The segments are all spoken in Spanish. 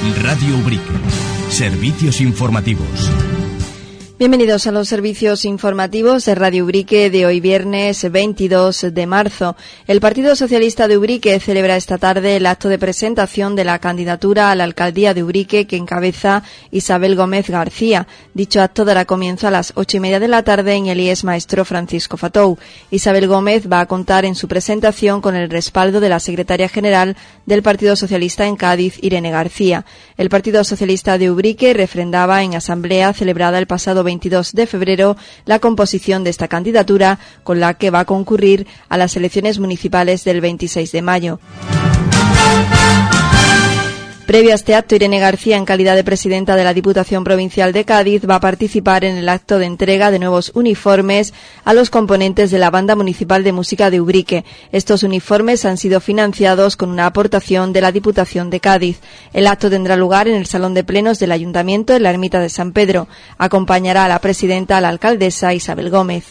Radio Ubrique. Servicios informativos. Bienvenidos a los servicios informativos de Radio Ubrique de hoy viernes 22 de marzo. El Partido Socialista de Ubrique celebra esta tarde el acto de presentación de la candidatura a la alcaldía de Ubrique que encabeza Isabel Gómez García. Dicho acto dará comienzo a las 8:30 de la tarde en el IES Maestro Francisco Fatou. Isabel Gómez va a contar en su presentación con el respaldo de la secretaria general del Partido Socialista en Cádiz, Irene García. El Partido Socialista de Ubrique refrendaba en asamblea celebrada el pasado 22 de febrero la composición de esta candidatura con la que va a concurrir a las elecciones municipales del 26 de mayo. Previo a este acto, Irene García, en calidad de presidenta de la Diputación Provincial de Cádiz, va a participar en el acto de entrega de nuevos uniformes a los componentes de la Banda Municipal de Música de Ubrique. Estos uniformes han sido financiados con una aportación de la Diputación de Cádiz. El acto tendrá lugar en el Salón de Plenos del Ayuntamiento en la Ermita de San Pedro. Acompañará a la presidenta, la alcaldesa Isabel Gómez.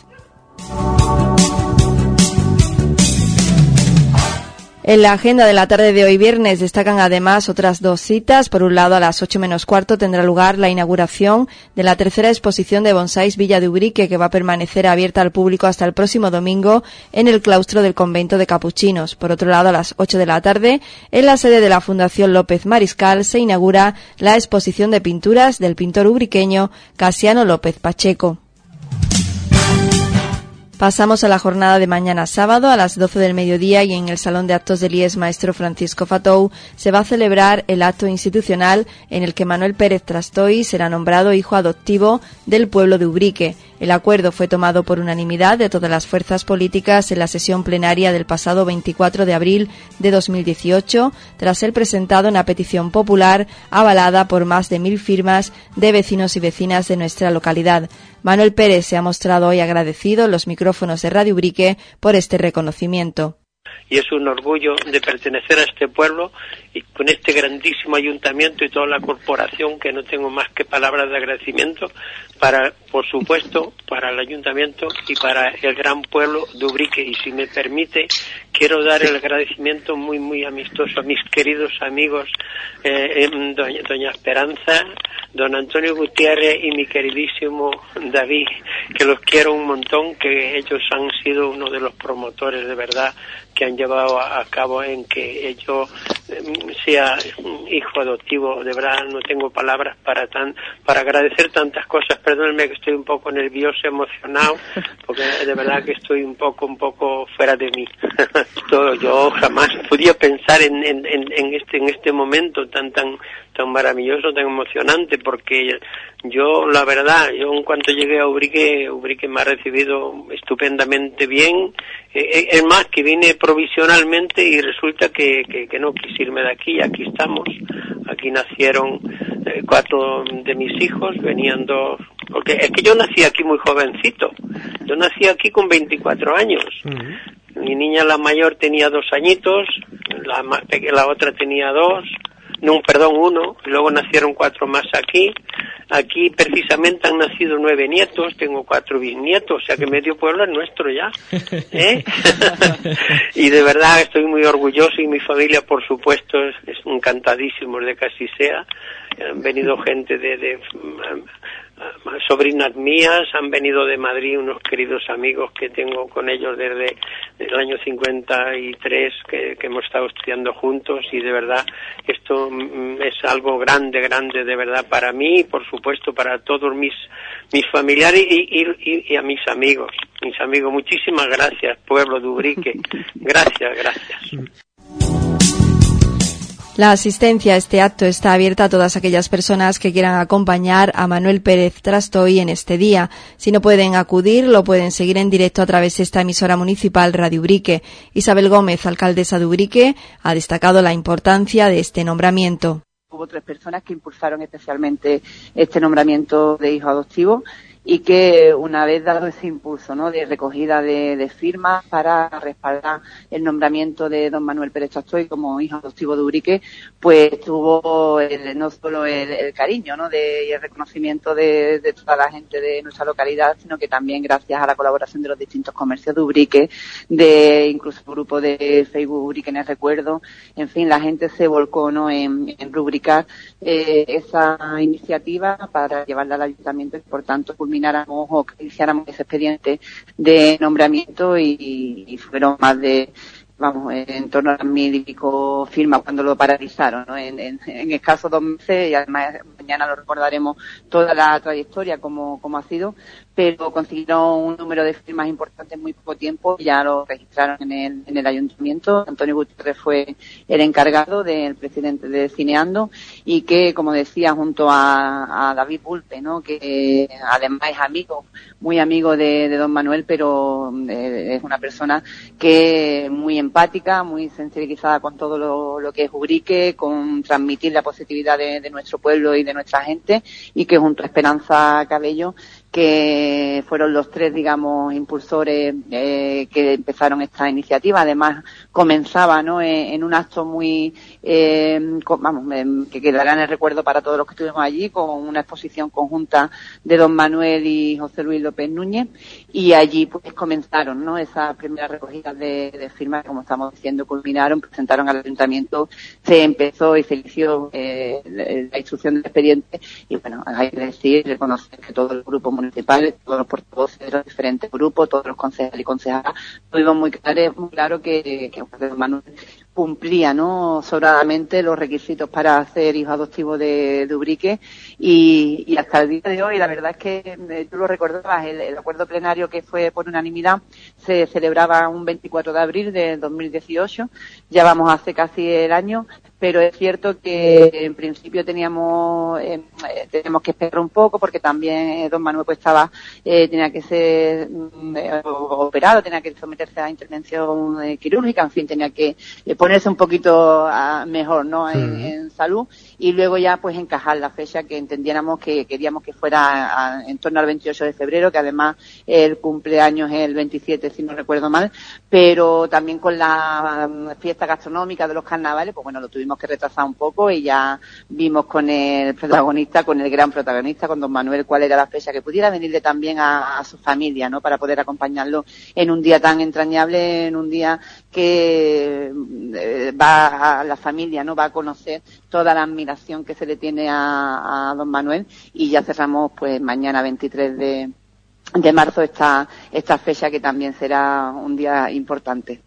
En la agenda de la tarde de hoy viernes destacan además otras dos citas. Por un lado, a las 8:15 tendrá lugar la inauguración de la tercera exposición de bonsáis Villa de Ubrique, que va a permanecer abierta al público hasta el próximo domingo en el claustro del convento de Capuchinos. Por otro lado, a las 8 de la tarde, en la sede de la Fundación López Mariscal, se inaugura la exposición de pinturas del pintor ubriqueño Casiano López Pacheco. Pasamos a la jornada de mañana sábado a las 12 del mediodía y en el Salón de Actos del IES Maestro Francisco Fatou se va a celebrar el acto institucional en el que Manuel Pérez Trastoy será nombrado hijo adoptivo del pueblo de Ubrique. El acuerdo fue tomado por unanimidad de todas las fuerzas políticas en la sesión plenaria del pasado 24 de abril de 2018, tras ser presentado una petición popular avalada por más de 1.000 firmas de vecinos y vecinas de nuestra localidad. Manuel Pérez se ha mostrado hoy agradecido en los micrófonos de Radio Ubrique por este reconocimiento. Y es un orgullo de pertenecer a este pueblo y con este grandísimo ayuntamiento y toda la corporación, que no tengo más que palabras de agradecimiento para, por supuesto, para el ayuntamiento y para el gran pueblo de Ubrique. Y si me permite, quiero dar el agradecimiento muy, muy amistoso a mis queridos amigos, doña Esperanza, don Antonio Gutiérrez y mi queridísimo David, que los quiero un montón, que ellos han sido uno de los promotores de verdad que han llevado a cabo en que yo sea hijo adoptivo. De verdad no tengo palabras para agradecer tantas cosas. Perdónenme que estoy un poco nervioso, emocionado, porque de verdad que estoy un poco fuera de mí. Yo jamás podía pensar en este momento tan maravilloso, tan emocionante, porque yo, la verdad, en cuanto llegué a Ubrique me ha recibido estupendamente bien. Es más, que vine provisionalmente y resulta que no quise irme de aquí. Aquí estamos. Aquí nacieron 4 de mis hijos, venían 2. Porque es que yo nací aquí muy jovencito. Yo nací aquí con 24 años. Uh-huh. Mi niña, la mayor, tenía 2 añitos, la otra tenía 1, y luego nacieron 4 más aquí. Aquí precisamente han nacido 9 nietos, tengo 4 bisnietos, o sea que medio pueblo es nuestro ya, ¿eh? Y de verdad estoy muy orgulloso, y mi familia, por supuesto, es encantadísimos de que así sea. Han venido gente de sobrinas mías, han venido de Madrid unos queridos amigos que tengo con ellos desde el año 53 que hemos estado estudiando juntos, y de verdad esto es algo grande de verdad para mí y por supuesto para todos mis familiares y a mis amigos. Muchísimas gracias, pueblo de Ubrique. Gracias. La asistencia a este acto está abierta a todas aquellas personas que quieran acompañar a Manuel Pérez Trastoy en este día. Si no pueden acudir, lo pueden seguir en directo a través de esta emisora municipal Radio Ubrique. Isabel Gómez, alcaldesa de Ubrique, ha destacado la importancia de este nombramiento. Hubo 3 personas que impulsaron especialmente este nombramiento de hijo adoptivo, y que una vez dado ese impulso, ¿no?, de recogida de firmas para respaldar el nombramiento de don Manuel Pérez Chastoy como hijo adoptivo de Ubrique, pues tuvo no solo el cariño, ¿no?, y el reconocimiento de toda la gente de nuestra localidad, sino que también gracias a la colaboración de los distintos comercios de Ubrique, de incluso el grupo de Facebook Ubrique en el recuerdo, en fin, la gente se volcó, ¿no?, en rubricar esa iniciativa para llevarla al ayuntamiento y por tanto culmináramos o que iniciáramos ese expediente de nombramiento y fueron más de en torno a 1.000 y pico firmas cuando lo paralizaron, ¿no?, en escasos 2 meses, y además mañana lo recordaremos toda la trayectoria como ha sido, pero consiguieron un número de firmas importante en muy poco tiempo y ya lo registraron en el ayuntamiento. Antonio Gutiérrez fue el encargado del presidente de Cineando y que, como decía, junto a David Bulpe, ¿no?, que además es muy amigo de don Manuel, pero es una persona que muy empática, muy sensibilizada con todo lo que es Ubrique, con transmitir la positividad de nuestro pueblo y de nuestra gente, y que junto a Esperanza Cabello, que fueron los 3, digamos, impulsores que empezaron esta iniciativa. Además, comenzaba, ¿no?, en un acto muy, que quedará en el recuerdo para todos los que estuvimos allí, con una exposición conjunta de don Manuel y José Luis López Núñez, y allí pues comenzaron, ¿no?, esas primeras recogidas de firmas, como estamos diciendo, culminaron, presentaron al ayuntamiento, se empezó y se inició la instrucción del expediente, y bueno, hay que decir, reconocer que todo el grupo municipal, todos los portavoces de los diferentes grupos, todos los concejales y concejalas, tuvimos muy claro que Manuel cumplía, ¿no?, sobradamente los requisitos para ser hijo adoptivo de Ubrique, y hasta el día de hoy, la verdad es que tú lo recordabas, el acuerdo plenario que fue por unanimidad se celebraba un 24 de abril de 2018, ya vamos hace casi el año, pero es cierto que en principio teníamos que esperar un poco porque también don Manuel pues tenía que ser operado, tenía que someterse a intervención quirúrgica, en fin, tenía que ponerse un poquito mejor, ¿no?, en salud, y luego ya pues encajar la fecha que entendiéramos que queríamos que fuera en torno al 28 de febrero, que además el cumpleaños es el 27, si no recuerdo mal, pero también con la fiesta gastronómica de los carnavales, pues bueno, lo tuvimos que retrasar un poco y ya vimos con el gran protagonista, con don Manuel, cuál era la fecha que pudiera venirle también a su familia, ¿no?, para poder acompañarlo en un día tan entrañable, en un día que va a la familia, ¿no?, va a conocer toda la admiración que se le tiene a don Manuel, y ya cerramos pues mañana 23 de marzo esta fecha, que también será un día importante.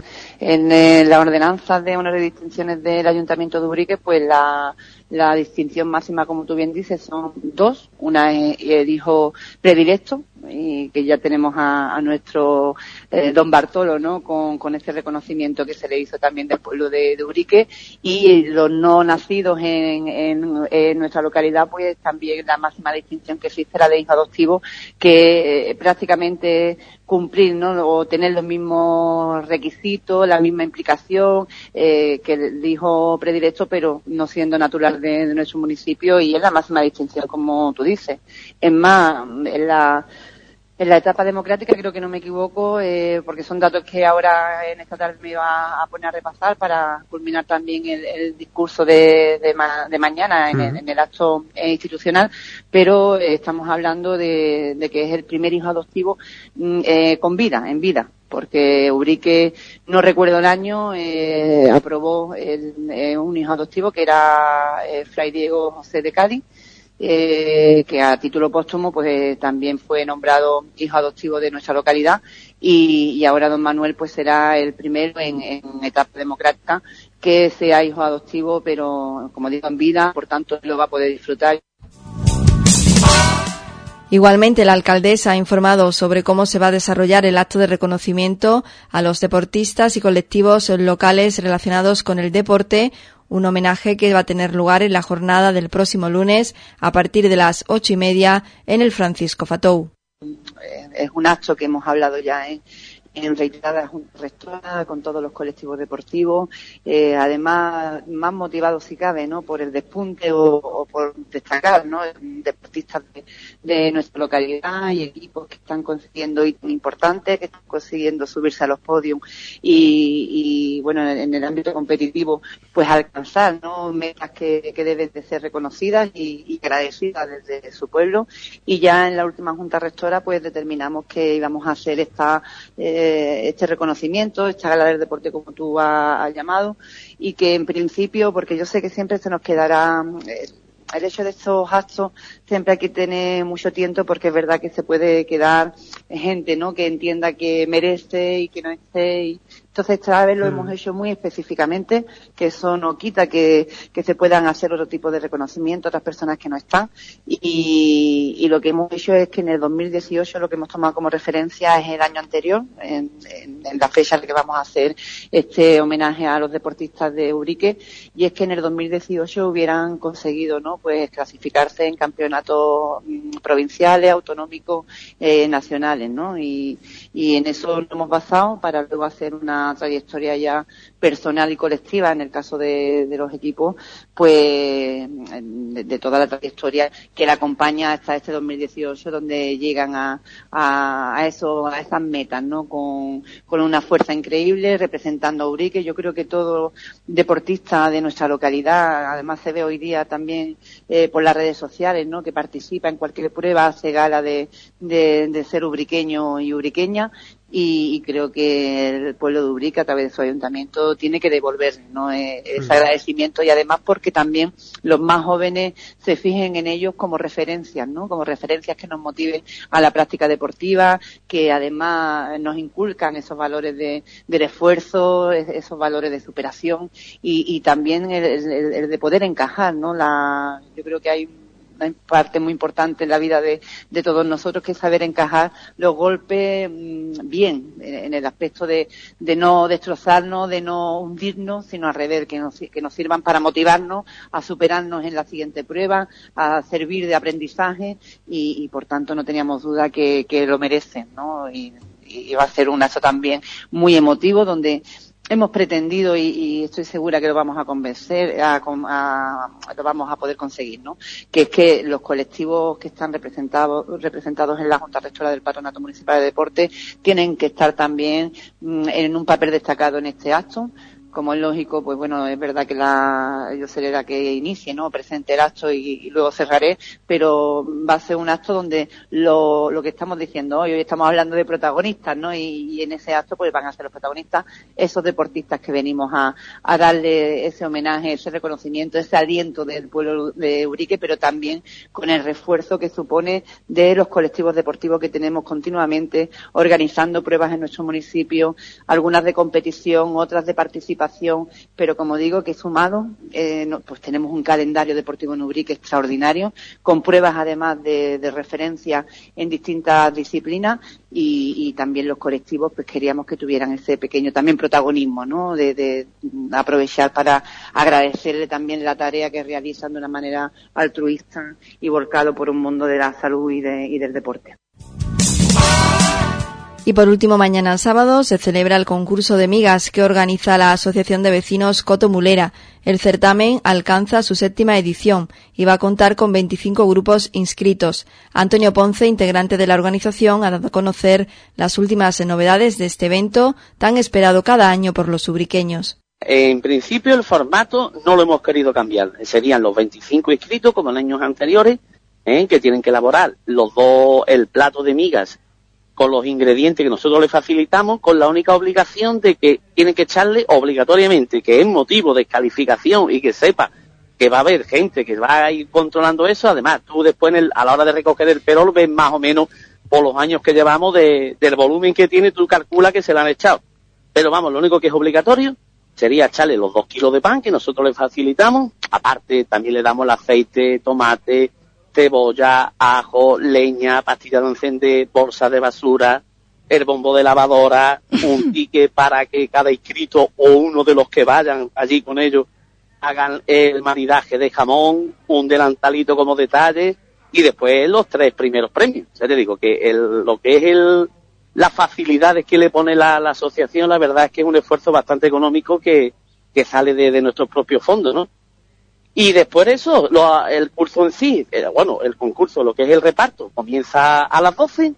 En la ordenanza de honores y distinciones del Ayuntamiento de Ubrique, pues la distinción máxima, como tú bien dices, son 2. Una es el hijo predilecto, y que ya tenemos a nuestro don Bartolo, ¿no?, con este reconocimiento que se le hizo también del pueblo de Ubrique, y los no nacidos en nuestra localidad, pues también la máxima distinción que existe, la de hijo adoptivo, que prácticamente cumplir, ¿no?, o tener los mismos requisitos, la misma implicación que el hijo predilecto, pero no siendo natural de nuestro municipio, y es la máxima distinción, como tú dices. Es más, en la etapa democrática, creo que no me equivoco, porque son datos que ahora en esta tarde me iba a poner a repasar para culminar también el discurso de mañana en el acto institucional, pero estamos hablando de que es el primer hijo adoptivo en vida, porque Ubrique, no recuerdo el año, aprobó un hijo adoptivo que era Fray Diego José de Cádiz, que a título póstumo pues también fue nombrado hijo adoptivo de nuestra localidad, y ahora don Manuel pues será el primero en etapa democrática que sea hijo adoptivo, pero como digo, en vida, por tanto lo va a poder disfrutar. Igualmente, la alcaldesa ha informado sobre cómo se va a desarrollar el acto de reconocimiento a los deportistas y colectivos locales relacionados con el deporte, un homenaje que va a tener lugar en la jornada del próximo lunes a partir de las 8:30 en el Francisco Fatou. Es un acto que hemos hablado ya en reiteradas juntas rectoras con todos los colectivos deportivos, además más motivados si cabe, ¿no? Por el despunte o por destacar, ¿no? Deportistas de nuestra localidad y equipos que están consiguiendo hitos importantes, que están consiguiendo subirse a los podios y bueno, en el ámbito competitivo, pues alcanzar, ¿no? Metas que deben de ser reconocidas y agradecidas desde su pueblo. Y ya en la última junta rectora, pues determinamos que íbamos a hacer este reconocimiento, esta gala del deporte como tú has llamado, y que en principio, porque yo sé que siempre se nos quedará el hecho de estos actos, siempre hay que tener mucho tiempo, porque es verdad que se puede quedar gente, ¿no?, que entienda que merece y que no esté. Entonces esta vez lo hemos hecho muy específicamente, que eso no quita que se puedan hacer otro tipo de reconocimiento a otras personas que no están. Y lo que hemos hecho es que en el 2018 lo que hemos tomado como referencia es el año anterior, en la fecha en la que vamos a hacer este homenaje a los deportistas de Ubrique, y es que en el 2018 hubieran conseguido, ¿no?, pues clasificarse en campeonatos provinciales, autonómicos, nacionales, ¿no? Y en eso lo hemos basado para luego hacer una trayectoria ya personal y colectiva, en el caso de los equipos, pues de toda la trayectoria que la acompaña hasta este 2018, donde llegan a esas metas, ¿no? Con una fuerza increíble, representando a Ubrique. Yo creo que todo deportista de nuestra localidad, además se ve hoy día también por las redes sociales, ¿no?, que participa en cualquier prueba, hace gala de ser ubriqueño y ubriqueña. Y creo que el pueblo de Ubrique, a través de su ayuntamiento, tiene que devolver, ¿no?, ese agradecimiento, y además porque también los más jóvenes se fijen en ellos como referencias, ¿no?, como referencias que nos motiven a la práctica deportiva, que además nos inculcan esos valores del esfuerzo, esos valores de superación y también el de poder encajar, ¿no? Yo creo que hay una parte muy importante en la vida de todos nosotros, que es saber encajar los golpes bien, en el aspecto de no destrozarnos, de no hundirnos, sino al revés, que nos sirvan para motivarnos a superarnos en la siguiente prueba, a servir de aprendizaje, y por tanto no teníamos duda que lo merecen, ¿no? Y va a ser un acto también muy emotivo, donde hemos pretendido, y estoy segura que lo vamos a convencer, lo vamos a poder conseguir, ¿no?, que es que los colectivos que están representados en la Junta Rectora del Patronato Municipal de Deporte tienen que estar también en un papel destacado en este acto. Como es lógico, pues bueno, es verdad que yo seré la que inicie, ¿no?, presente el acto y luego cerraré, pero va a ser un acto donde lo que estamos diciendo hoy estamos hablando de protagonistas, ¿no?, y en ese acto pues van a ser los protagonistas esos deportistas que venimos a darle ese homenaje, ese reconocimiento, ese aliento del pueblo de Ubrique, pero también con el refuerzo que supone de los colectivos deportivos que tenemos continuamente organizando pruebas en nuestro municipio, algunas de competición, otras de participación, pero como digo, que sumado, pues tenemos un calendario deportivo en Ubrique extraordinario, con pruebas además de referencia en distintas disciplinas, y también los colectivos pues queríamos que tuvieran ese pequeño también protagonismo, ¿no?, de aprovechar para agradecerle también la tarea que realizan de una manera altruista y volcado por un mundo de la salud y del deporte. Y por último, mañana sábado se celebra el concurso de migas que organiza la Asociación de Vecinos Coto Mulera. El certamen alcanza su 7ª edición y va a contar con 25 grupos inscritos. Antonio Ponce, integrante de la organización, ha dado a conocer las últimas novedades de este evento tan esperado cada año por los ubriqueños. En principio el formato no lo hemos querido cambiar. Serían los 25 inscritos como en años anteriores, que tienen que elaborar el plato de migas con los ingredientes que nosotros les facilitamos, con la única obligación de que tienen que echarle obligatoriamente, que es motivo de calificación, y que sepa que va a haber gente que va a ir controlando eso. Además, tú después a la hora de recoger el perol ves más o menos por los años que llevamos del volumen que tiene, tú calculas que se le han echado. Pero vamos, lo único que es obligatorio sería echarle los 2 kilos de pan que nosotros les facilitamos. Aparte, también le damos el aceite, tomate, cebolla, ajo, leña, pastilla de encender, bolsa de basura, el bombo de lavadora, un ticket para que cada inscrito o uno de los que vayan allí con ellos hagan el maridaje de jamón, un delantalito como detalle, y después los 3 primeros premios. Ya te digo que lo que es las facilidades que le pone la asociación, la verdad es que es un esfuerzo bastante económico que sale de nuestros propios fondos, ¿no? Y después de eso, el curso en sí, el concurso, lo que es el reparto, comienza a las 12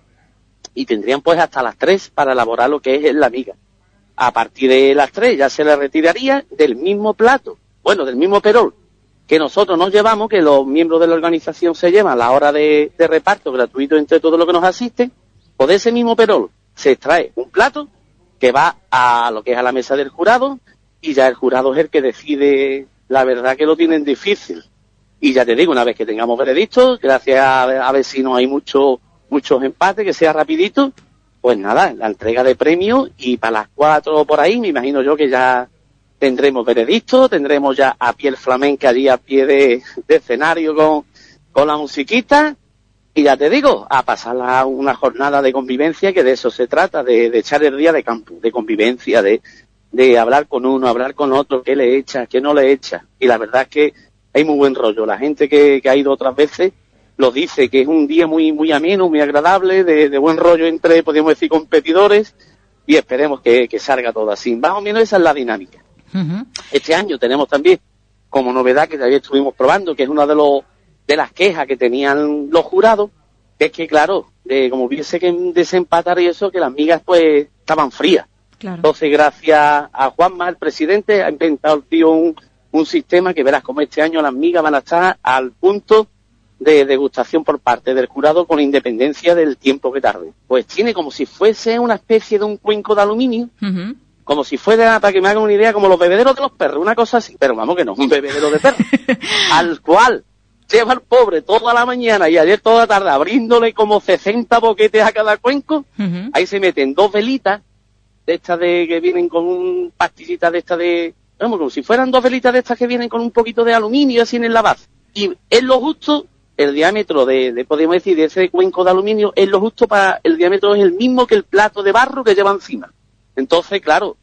y tendrían pues hasta las 3 para elaborar lo que es la miga. A partir de las 3 ya se le retiraría del mismo plato, del mismo perol que nosotros nos llevamos, que los miembros de la organización se llevan a la hora de reparto gratuito entre todos los que nos asisten. Pues de ese mismo perol se extrae un plato que va a lo que es a la mesa del jurado, y ya el jurado es el que decide. La verdad que lo tienen difícil. Y ya te digo, una vez que tengamos veredictos, gracias a ver si no hay muchos empates, que sea rapidito, pues nada, la entrega de premios, y para las 4 por ahí, me imagino yo que ya tendremos veredictos, tendremos ya a pie el flamenca allí a pie de escenario con la musiquita, y ya te digo, a pasar una jornada de convivencia, que de eso se trata, de echar el día de campo, de convivencia, de hablar con uno, hablar con otro, qué le echa, qué no le echa. Y la verdad es que hay muy buen rollo. La gente que ha ido otras veces lo dice, que es un día muy muy ameno, muy agradable, de buen rollo entre, podríamos decir, competidores, y esperemos que salga todo así. Más o menos esa es la dinámica. Uh-huh. Este año tenemos también, como novedad que todavía estuvimos probando, que es una de las quejas que tenían los jurados, que es que, claro, como hubiese que desempatar y eso, que las migas pues estaban frías. Claro. Entonces, gracias a Juanma, el presidente, ha inventado el tío un sistema que verás como este año las migas van a estar al punto de degustación por parte del jurado, con independencia del tiempo que tarde. Pues tiene como si fuese una especie de un cuenco de aluminio, uh-huh, como si fuera, para que me hagan una idea, como los bebederos de los perros, una cosa así, pero vamos que no, un bebedero de perros, al cual lleva el pobre toda la mañana y ayer toda la tarde abriéndole como 60 boquetes a cada cuenco. Uh-huh. Ahí se meten 2 velitas, de estas que vienen con un pastillita de estas como si fueran 2 velitas de estas que vienen con un poquito de aluminio así en la base. Y es lo justo, el diámetro podemos decir, de ese cuenco de aluminio, es lo justo el diámetro es el mismo que el plato de barro que lleva encima. Entonces, claro,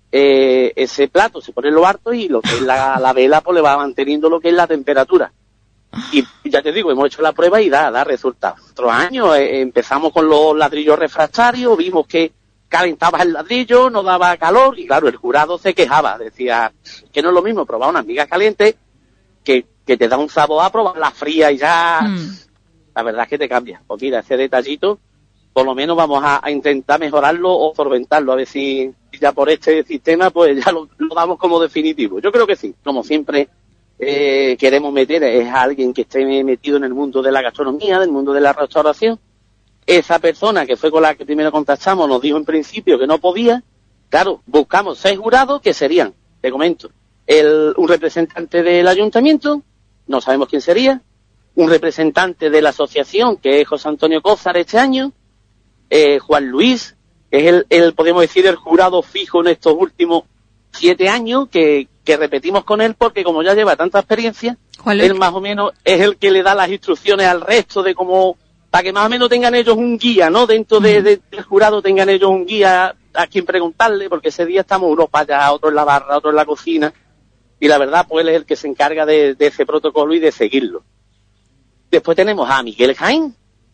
ese plato se pone en lo harto, y lo que es la vela pues le va manteniendo lo que es la temperatura. Y ya te digo, hemos hecho la prueba y da resultados. Otros años empezamos con los ladrillos refractarios, vimos que calentaba el ladrillo, no daba calor, y claro, el jurado se quejaba, decía que no es lo mismo probar unas migas calientes que te da un sabor a probar la fría, y ya la verdad es que te cambia. Pues mira, ese detallito, por lo menos vamos a intentar mejorarlo o solventarlo, a ver si ya por este sistema pues ya lo damos como definitivo. Yo creo que sí, como siempre queremos meter es a alguien que esté metido en el mundo de la gastronomía, del mundo de la restauración. Esa persona que fue con la que primero contactamos nos dijo en principio que no podía. Claro, buscamos 6 jurados que serían, te comento, un representante del ayuntamiento, no sabemos quién sería, un representante de la asociación, que es José Antonio Cózar este año, Juan Luis, que es el podemos decir, el jurado fijo en estos últimos 7 años, que repetimos con él porque como ya lleva tanta experiencia, él más o menos es el que le da las instrucciones al resto de cómo, para que más o menos tengan ellos un guía, ¿no? Dentro del jurado tengan ellos un guía a quien preguntarle, porque ese día estamos unos para allá, otros en la barra, otros en la cocina, y la verdad pues él es el que se encarga de ese protocolo y de seguirlo. Después tenemos a Miguel Jaén,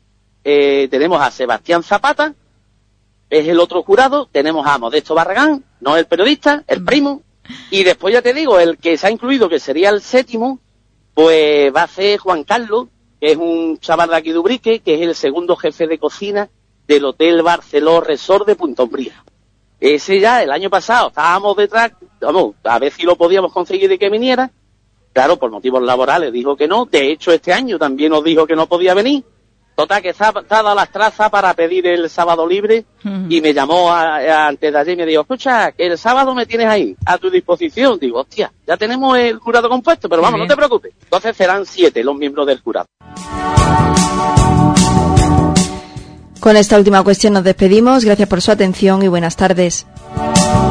tenemos a Sebastián Zapata, es el otro jurado, tenemos a Modesto Barragán, no el periodista, el primo, y después ya te digo, el que se ha incluido, que sería el 7º, pues va a ser Juan Carlos, que es un chaval de aquí de Ubrique, que es el segundo jefe de cocina del Hotel Barceló Resort de Punta Umbría. Ese ya, el año pasado, estábamos detrás, vamos, a ver si lo podíamos conseguir de que viniera. Claro, por motivos laborales dijo que no. De hecho, este año también nos dijo que no podía venir. Total, que está dado las trazas para pedir el sábado libre, y me llamó antes de ayer y me dijo, escucha, que el sábado me tienes ahí, a tu disposición. Digo, hostia, ya tenemos el jurado compuesto, pero vamos, no te preocupes. Entonces serán 7 los miembros del jurado. Con esta última cuestión nos despedimos. Gracias por su atención y buenas tardes.